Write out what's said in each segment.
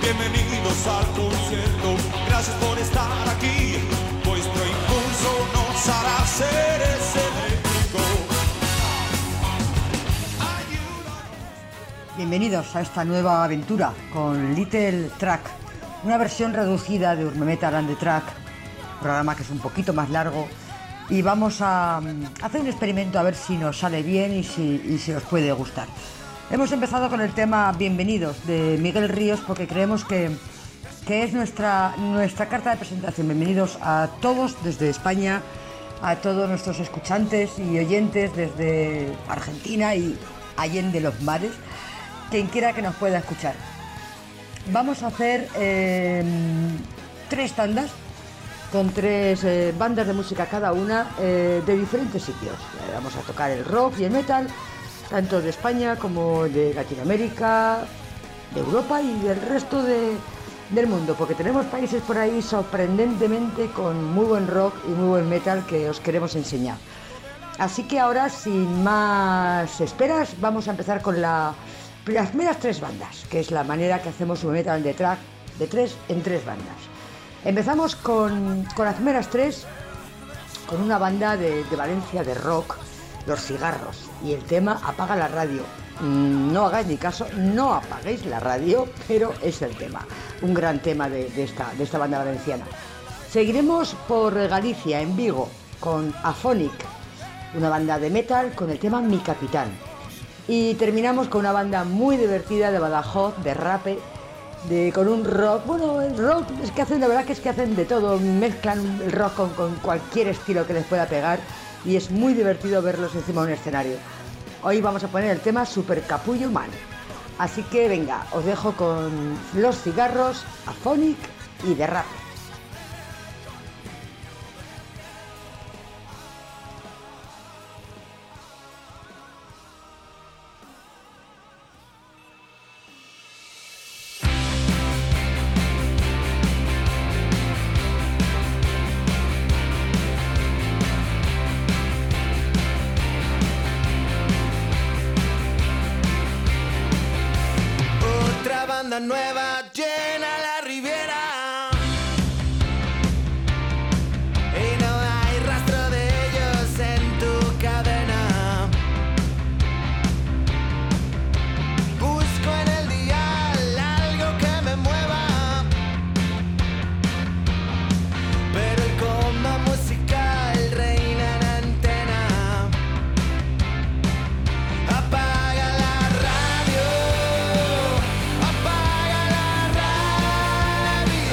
Bienvenidos al concierto, gracias por estar aquí. Vuestro impulso nos hará seres eléctricos. Bienvenidos a esta nueva aventura con Little Track, una versión reducida de Urmemetal and the Track, programa que es un poquito más largo, y vamos a hacer un experimento a ver si nos sale bien y si os puede gustar. Hemos empezado con el tema Bienvenidos de Miguel Ríos porque creemos que es nuestra carta de presentación. Bienvenidos a todos desde España, a todos nuestros escuchantes y oyentes desde Argentina y allende los mares, quien quiera que nos pueda escuchar. Vamos a hacer 3 tandas con 3 bandas de música cada una de diferentes sitios. Vamos a tocar el rock y el metal, tanto de España como de Latinoamérica, de Europa y del resto del mundo, porque tenemos países por ahí sorprendentemente con muy buen rock y muy buen metal que os queremos enseñar. Así que ahora, sin más esperas, vamos a empezar con las primeras 3 bandas, que es la manera que hacemos un metal de track de 3 en 3 bandas. Empezamos con las primeras 3, con una banda de Valencia de rock, Los Cigarros, y el tema Apaga la radio. No hagáis ni caso, no apaguéis la radio, pero es el tema, un gran tema de esta banda valenciana. Seguiremos por Galicia, en Vigo, con Aphonic, una banda de metal con el tema Mi Capitán. Y terminamos con una banda muy divertida de Badajoz, de rape, con un rock. Bueno, el rock es que hacen, la verdad que es que hacen de todo, mezclan el rock con cualquier estilo que les pueda pegar, y es muy divertido verlos encima de un escenario. Hoy vamos a poner el tema Super Capullo Man. Así que venga, os dejo con Los Cigarros, Aphonic y de rap. Banda nueva llena la Riviera y no hay rastro de ellos en tu cadena. Busco en el dial algo que me mueva, pero el coma musical reina en antena. Apaga la radio. Apaga la radio.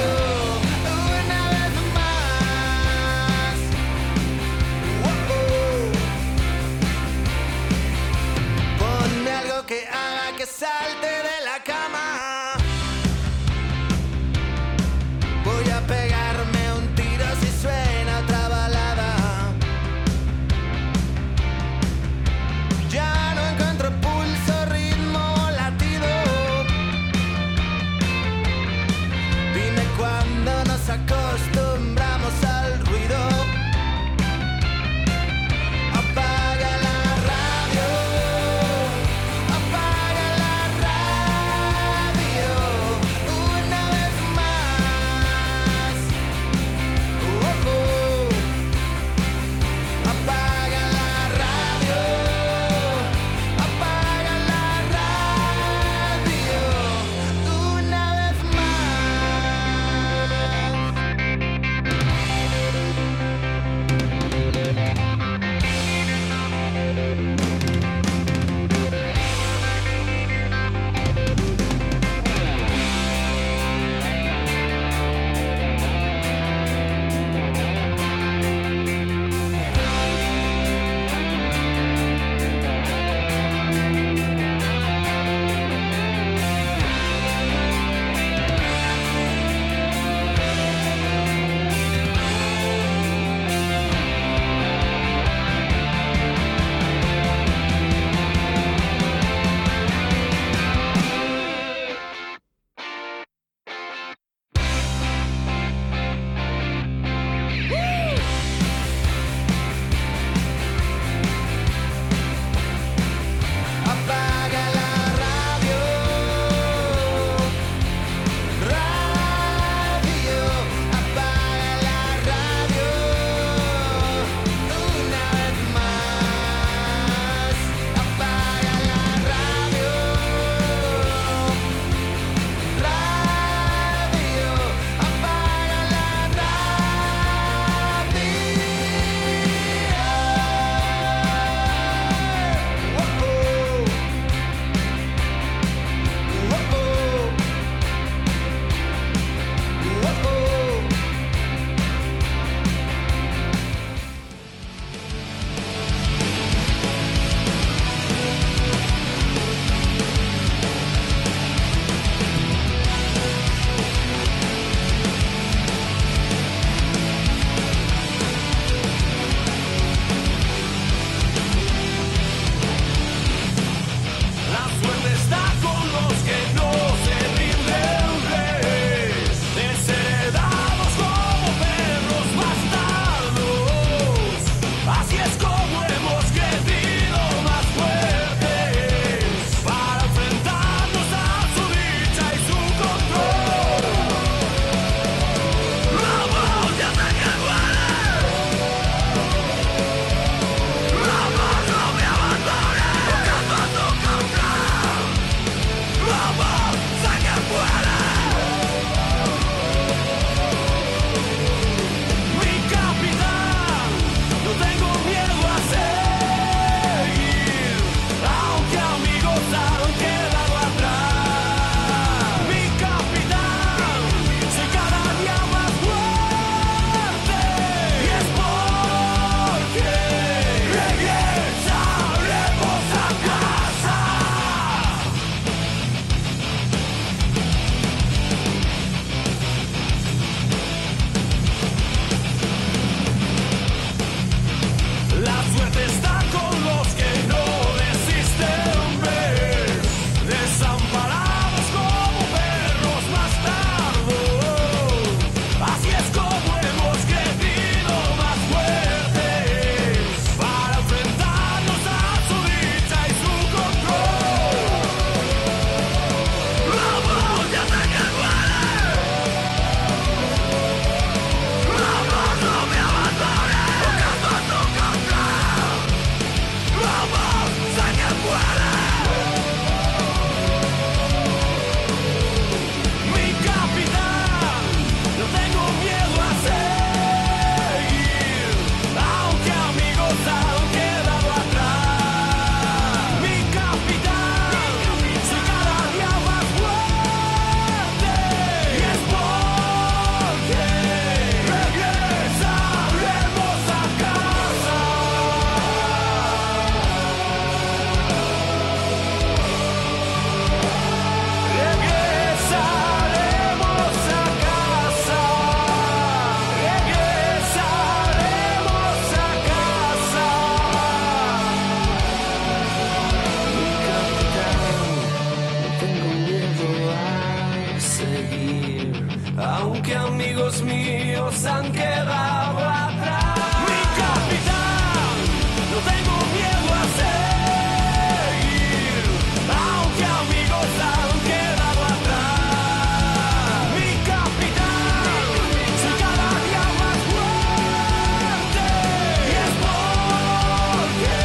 aunque amigos míos han quedado atrás. Mi capitán, no tengo miedo a seguir, aunque amigos han quedado atrás. Mi capitán, soy cada día más fuerte, y es porque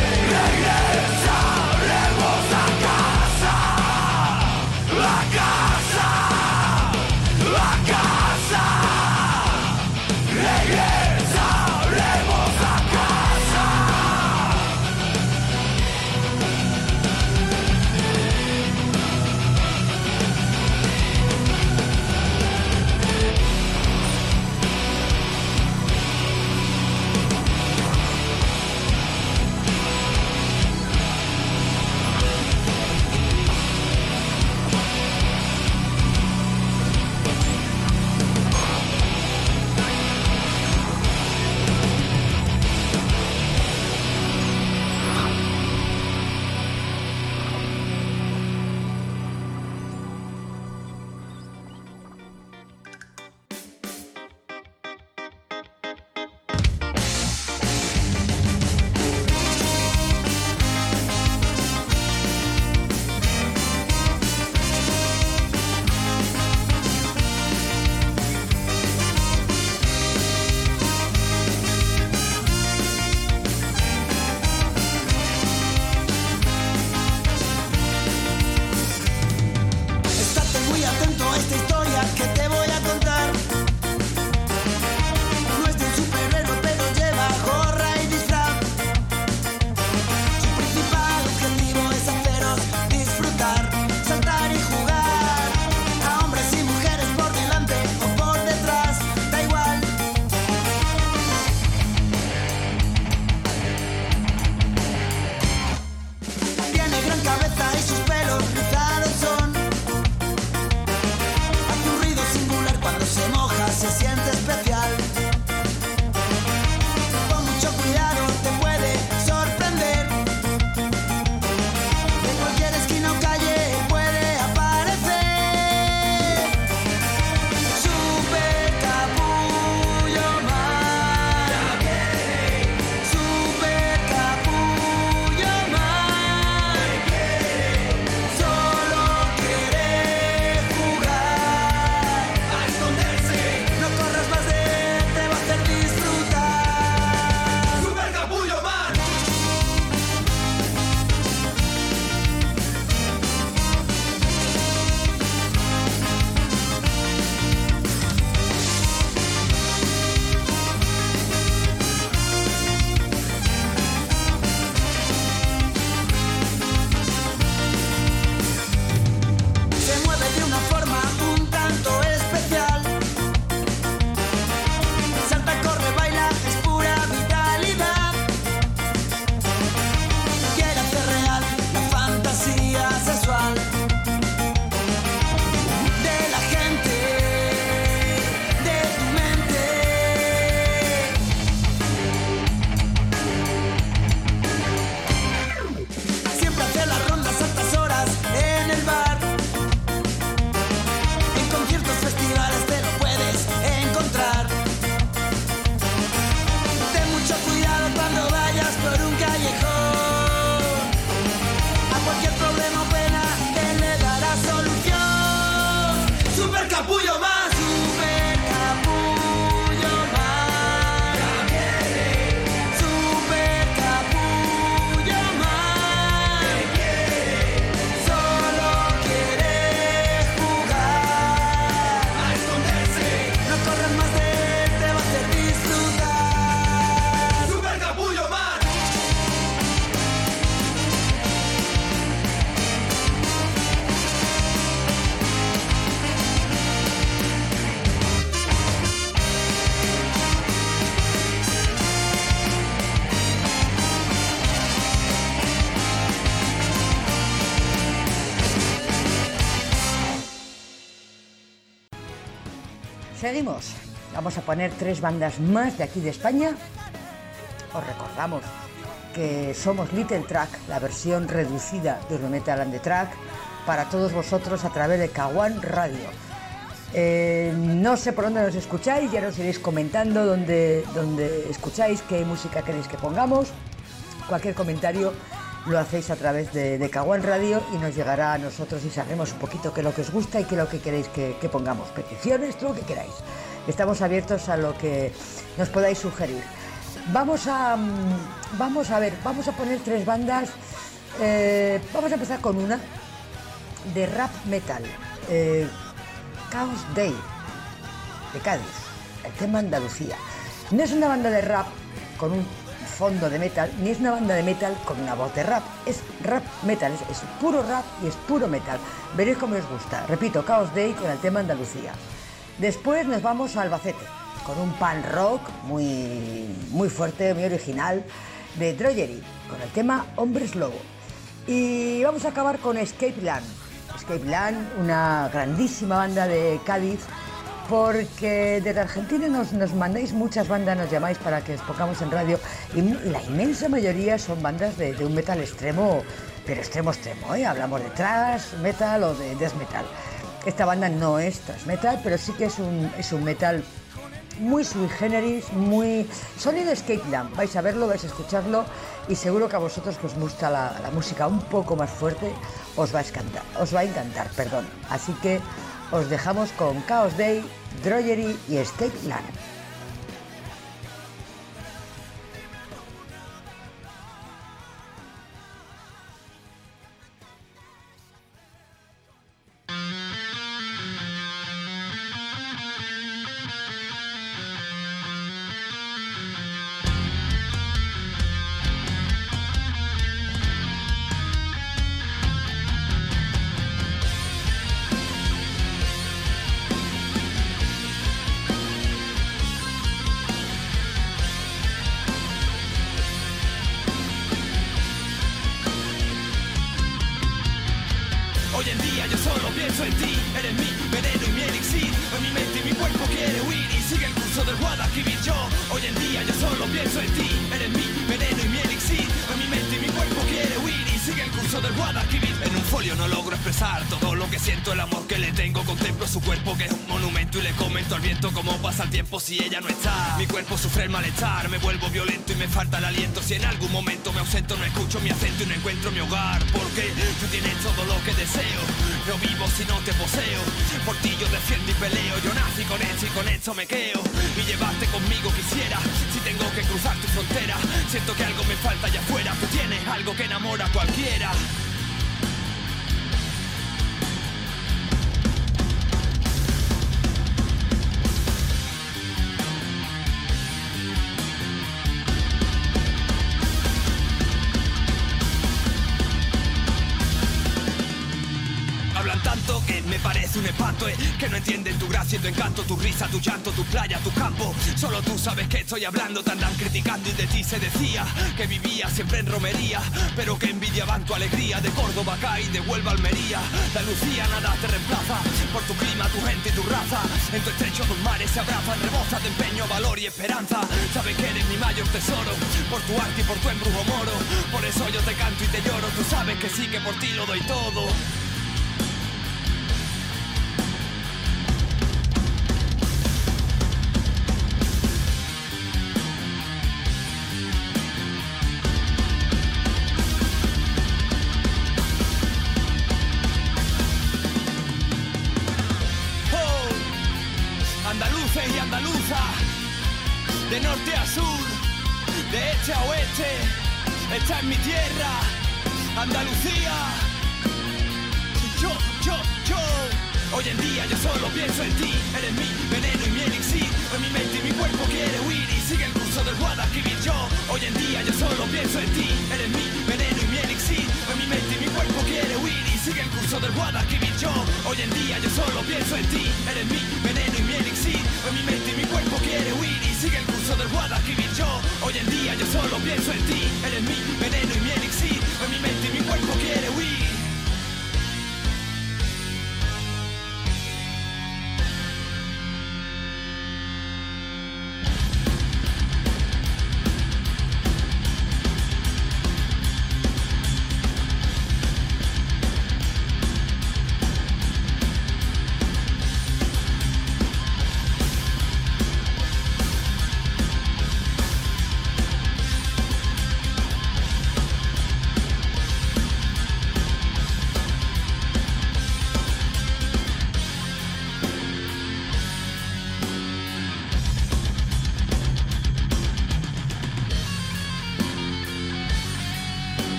regresaremos a casa, a casa, a casa. Regresaremos a casa. Estate muy atento a esta historia que te voy a contar. No es de un superhéroe, pero lleva gorra y disfraz. Su principal objetivo es haceros disfrutar, saltar y jugar. A hombres y mujeres por delante o por detrás, da igual. Tiene gran cabeza y sus pelos rizados son. Hace un ruido singular cuando se moja, se siente especial. Con mucho cuidado te puede sorprender. De cualquier esquina o calle puede aparecer. Super Capullo Man. Super Capullo Man. Solo quiere jugar a esconderse. No corras más de él, te va a hacer disfrutar. Super Capullo Man. Se mueve de una forma un tanto especial. Salta, corre, baila, es pura vitalidad. Quiere hacer real la fantasía sexual de la gente, de tu mente. Siempre hace las rondas a altas horas en el bar. En conciertos, festivales te lo puedes encontrar. Ten mucho cuidado cuando vayas por un callejón. A cualquier problema o pena él le dará solución. Super Capullo Man. Super Capullo Man. Super Capullo Man. Solo quiere jugar a esconderse. No corras más de él, te va a hacer disfrutar. Super Capullo Man. Seguimos. Vamos a poner 3 bandas más de aquí de España. Os recordamos que somos Little Track, la versión reducida de Urmemetal and the Track, para todos vosotros a través de Kawan Radio. No sé por dónde nos escucháis, ya nos iréis comentando dónde escucháis, qué música queréis que pongamos. Cualquier comentario lo hacéis a través de Caguán Radio y nos llegará a nosotros y sabremos un poquito qué es lo que os gusta y qué es lo que queréis que pongamos. Peticiones, todo lo que queráis. Estamos abiertos a lo que nos podáis sugerir. Vamos a poner 3 bandas. Vamos a empezar con una de rap metal. Chaos Day, de Cádiz, el tema Andalucía. No es una banda de rap con un fondo de metal, ni es una banda de metal con una voz de rap. Es rap metal, es puro rap y es puro metal. Veréis cómo os gusta. Repito, Chaos Day con el tema Andalucía. Después nos vamos a Albacete, con un punk rock muy fuerte, muy original, de Drogery, con el tema Hombres Lobo. Y vamos a acabar con Escape Land. Escape Land, una grandísima banda de Cádiz, porque desde Argentina nos mandáis muchas bandas, nos llamáis para que os pongamos en radio, y la inmensa mayoría son bandas de un metal extremo, pero extremo, ¿eh? Hablamos de thrash metal o de death metal. Esta banda no es thrash metal, pero sí que es un metal muy sui generis, muy sonido Escape Land. Vais a verlo, vais a escucharlo y seguro que a vosotros que os gusta la música un poco más fuerte os va a encantar, perdón. Así que os dejamos con Chaos Day, Drogery y Escape Land. Hoy en día yo solo pienso en ti, eres mi veneno y mi elixir. En mi mente y mi cuerpo quiere huir y sigue el curso del Guadalquivir. Yo, hoy en día yo solo pienso en ti, eres mi veneno y mi elixir. En mi mente y mi cuerpo quiere huir y sigue el curso del Guadalquivir. En un folio no logro expresar todo lo que siento, el amor que le tengo. Contemplo su cuerpo que es un monumento y le comento al viento cómo pasa el tiempo si ella no está. Mi cuerpo sufre el malestar, me vuelvo violento y me falta el aliento. Si en algún momento me ausento no escucho mi acento y no encuentro mi hogar. Porque tú tienes todo lo que deseo. No vivo si no te poseo. Por ti yo defiendo y peleo. Yo nací con eso y con eso me quedo. Y llevarte conmigo quisiera. Si tengo que cruzar tu frontera, siento que algo me falta allá afuera. Tú tienes algo que enamora a cualquiera. Que me parece un espanto, que no entienden tu gracia y tu encanto, tu risa, tu llanto, tu playa, tu campo. Solo tú sabes que estoy hablando, te andan criticando y de ti se decía que vivía siempre en romería, pero que envidiaban tu alegría. De Córdoba acá y de Huelva a Almería, la Lucía nada te reemplaza, por tu clima, tu gente y tu raza. En tu estrecho tus mares se abrazan, rebosas de empeño, valor y esperanza. Sabes que eres mi mayor tesoro, por tu arte y por tu embrujo moro. Por eso yo te canto y te lloro, tú sabes que sí, que por ti lo doy todo. Andaluces y andaluzas, de norte a sur, de este a oeste, esta es mi tierra, Andalucía. Yo. Hoy en día yo solo pienso en ti, eres mi veneno y mi elixir. En mi mente y mi cuerpo quiere huir y sigue el curso del Guadalquivir. Yo, hoy en día yo solo pienso en ti, eres mi veneno y mi elixir. En mi mente y mi cuerpo quiere huir y sigue el curso del Guadalquivir. Yo, hoy en día yo solo pienso en ti, eres mi veneno y mi elixir. En mi mente y mi cuerpo quiere huir y sigue el curso del Guadalquivir. Yo, hoy en día yo solo pienso en ti, eres mi veneno y mi elixir. En mi mente y mi cuerpo quiere huir.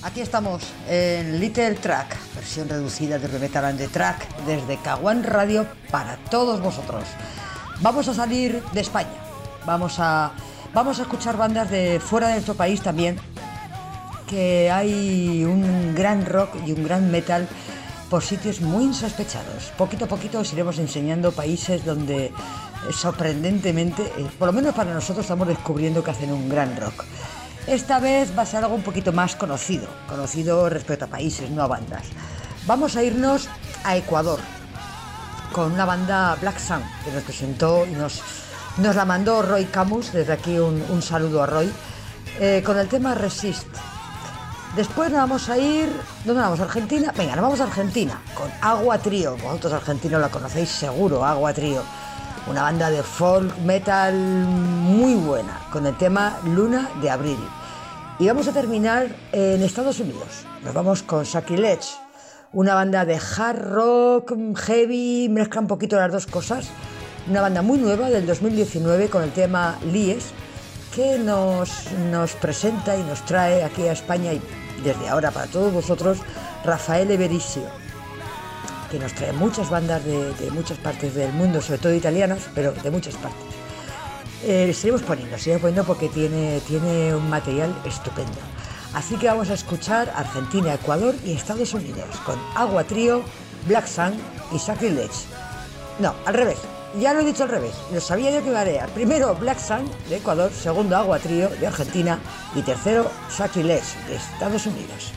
Aquí estamos en Little Track, versión reducida de Metal and the Track, desde Caguán Radio para todos vosotros. Vamos a salir de España, vamos a escuchar bandas de fuera de nuestro país también, que hay un gran rock y un gran metal por sitios muy insospechados. Poquito a poquito os iremos enseñando países donde sorprendentemente, por lo menos para nosotros, estamos descubriendo que hacen un gran rock. Esta vez va a ser algo un poquito más conocido respecto a países, no a bandas. Vamos a irnos a Ecuador con una banda Black Sun que nos presentó y nos la mandó Roy Camus. Desde aquí un saludo a Roy, con el tema Resist. Después nos vamos a ir... ¿Dónde vamos? ¿A Argentina? Venga, nos vamos a Argentina con Agua Trío. Vosotros argentinos la conocéis seguro, Agua Trío. Una banda de folk metal muy buena, con el tema Luna de Abril. Y vamos a terminar en Estados Unidos. Nos vamos con Sacrilege, una banda de hard rock, heavy, mezcla un poquito las dos cosas. Una banda muy nueva del 2019 con el tema Lies, que nos presenta y nos trae aquí a España, y desde ahora para todos vosotros, Rafael Evericio, que nos trae muchas bandas de muchas partes del mundo, sobre todo italianas, pero de muchas partes. Seguimos poniendo porque tiene un material estupendo. Así que vamos a escuchar Argentina, Ecuador y Estados Unidos con Agua Trío, Black Sun y Sacrilege. No, al revés, ya lo he dicho al revés, lo sabía yo que iba a leer. Primero Black Sun de Ecuador, segundo Agua Trío de Argentina y tercero Sacrilege de Estados Unidos.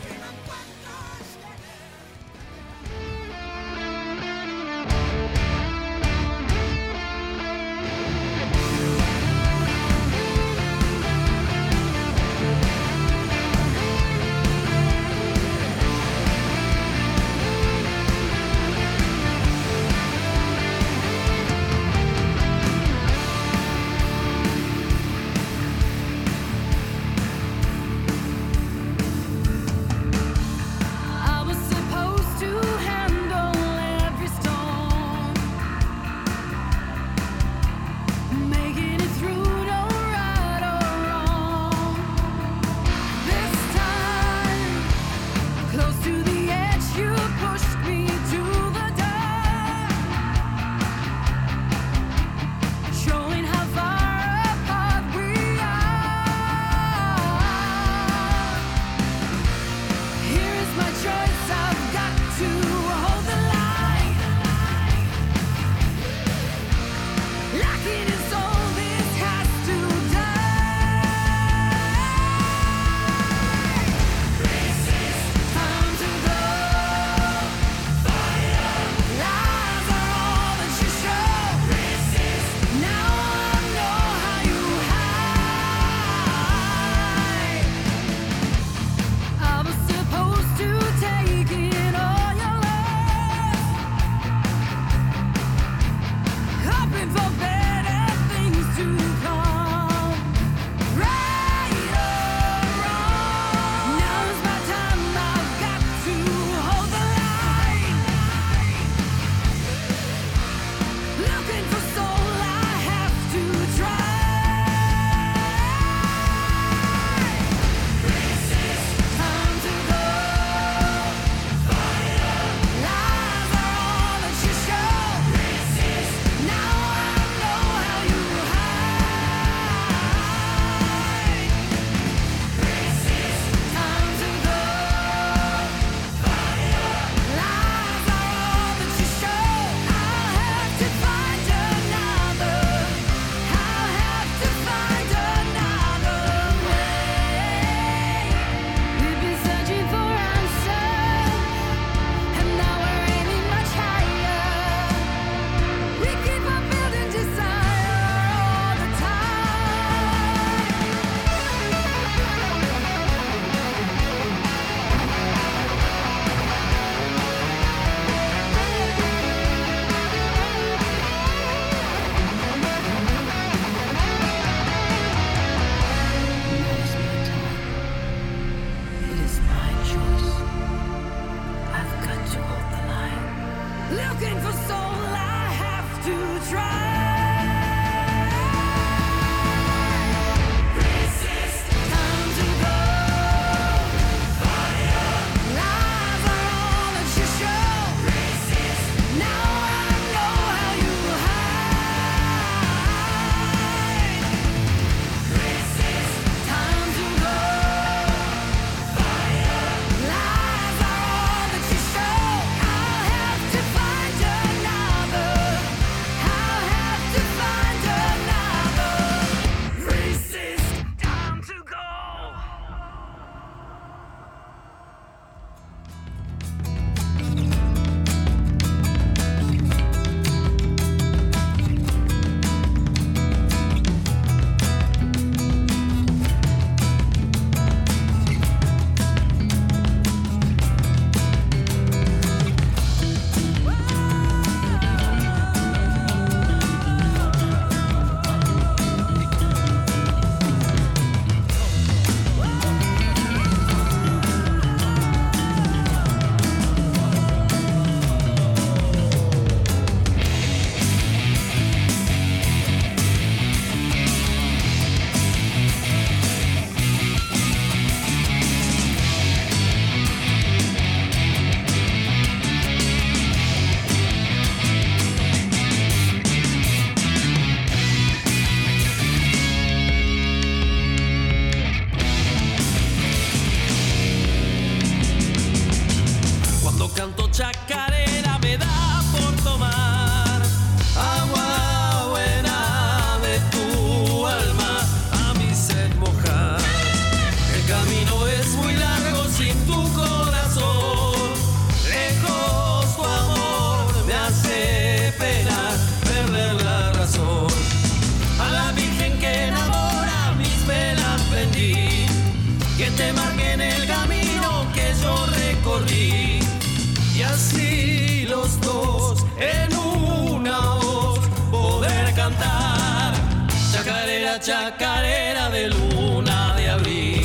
camino es muy largo sin tu corazón. Lejos tu amor me hace penar, perder la razón. A la Virgen que enamora mis velas prendí, que te marque en el camino que yo recorrí. Y así los dos en una voz poder cantar. Chacarera, chacarera de luna de abril.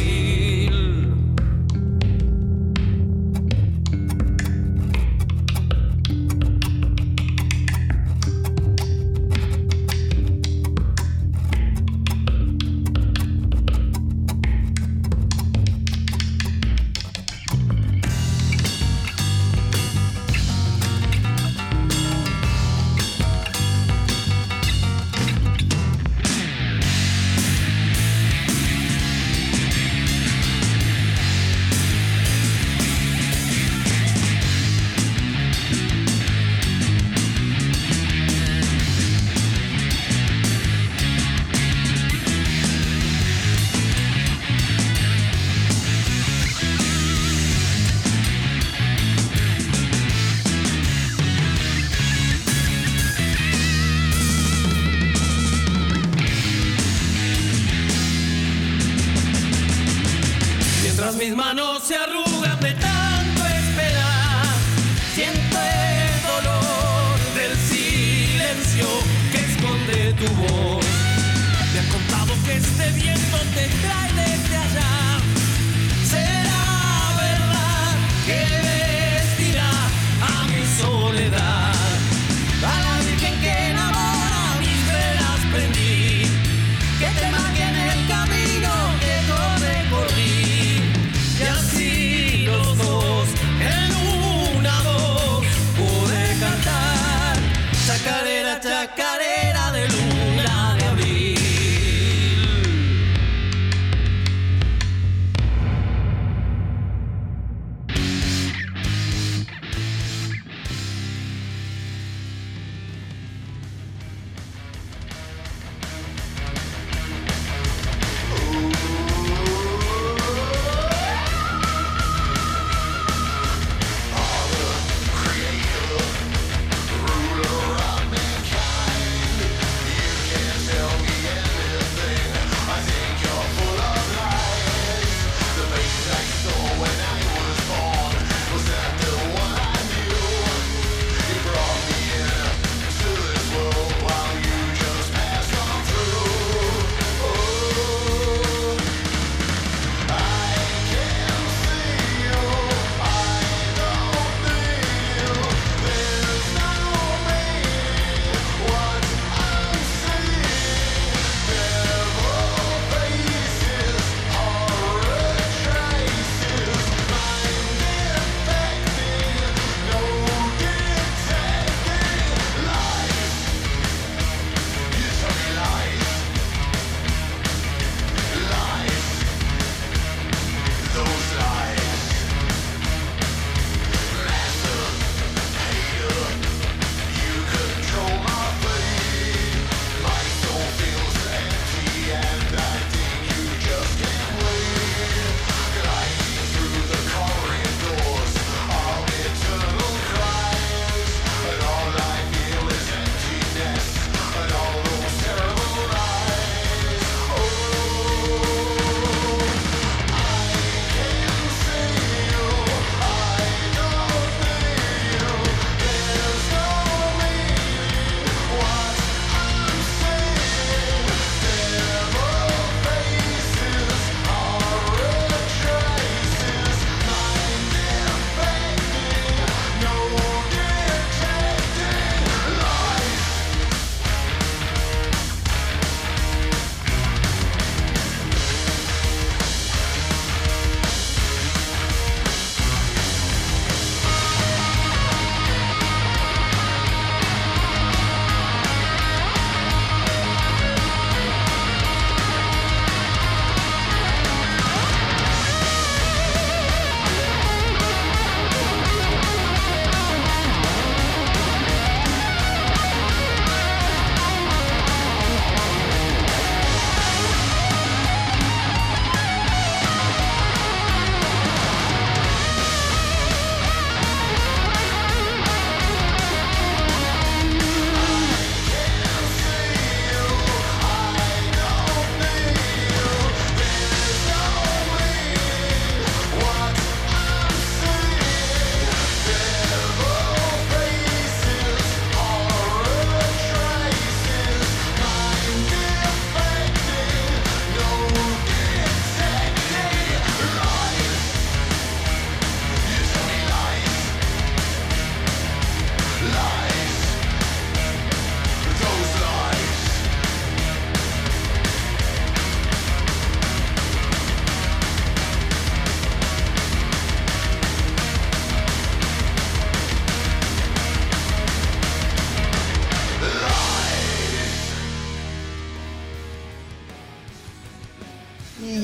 Mis manos se arrugan de tanto esperar. Siento el dolor del silencio que esconde tu voz. Me han contado que este viento te trae desde allá. ¿Será verdad que vestirá a mi soledad? A la Virgen que enamora mis velas prendí, que te marque en el camino que yo recorrí. Y así los dos en una voz pude cantar. Chacarera, chacarera de luna de abril.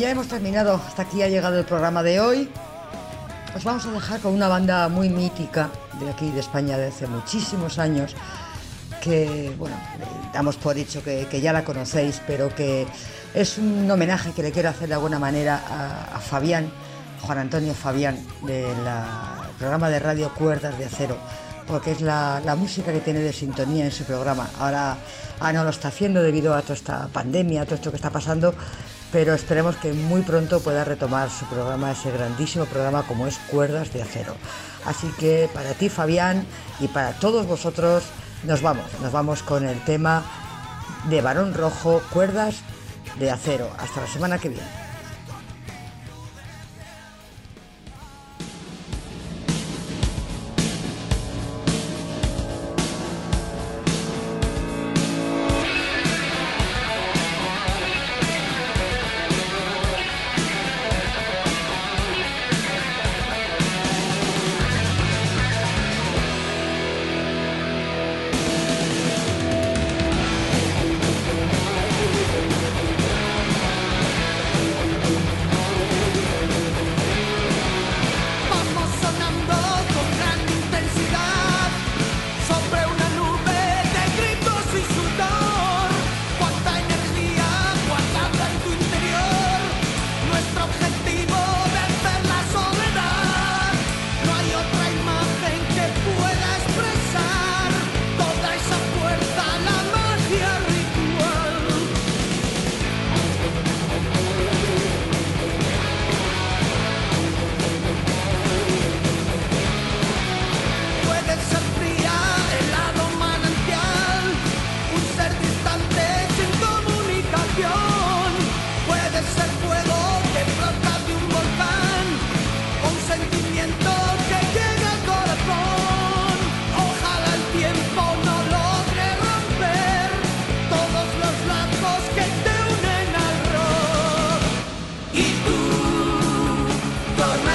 ya hemos terminado. Hasta aquí ha llegado el programa de hoy. Os vamos a dejar con una banda muy mítica de aquí, de España, de hace muchísimos años, que, bueno, damos por hecho que ya la conocéis, pero que es un homenaje que le quiero hacer de alguna manera a Fabián, Juan Antonio Fabián, del programa de radio Cuerdas de Acero, porque es la música que tiene de sintonía en su programa. Ahora no lo está haciendo debido a toda esta pandemia, a todo esto que está pasando, pero esperemos que muy pronto pueda retomar su programa, ese grandísimo programa como es Cuerdas de Acero. Así que para ti, Fabián, y para todos vosotros, nos vamos con el tema de Barón Rojo, Cuerdas de Acero. Hasta la semana que viene. Y tú,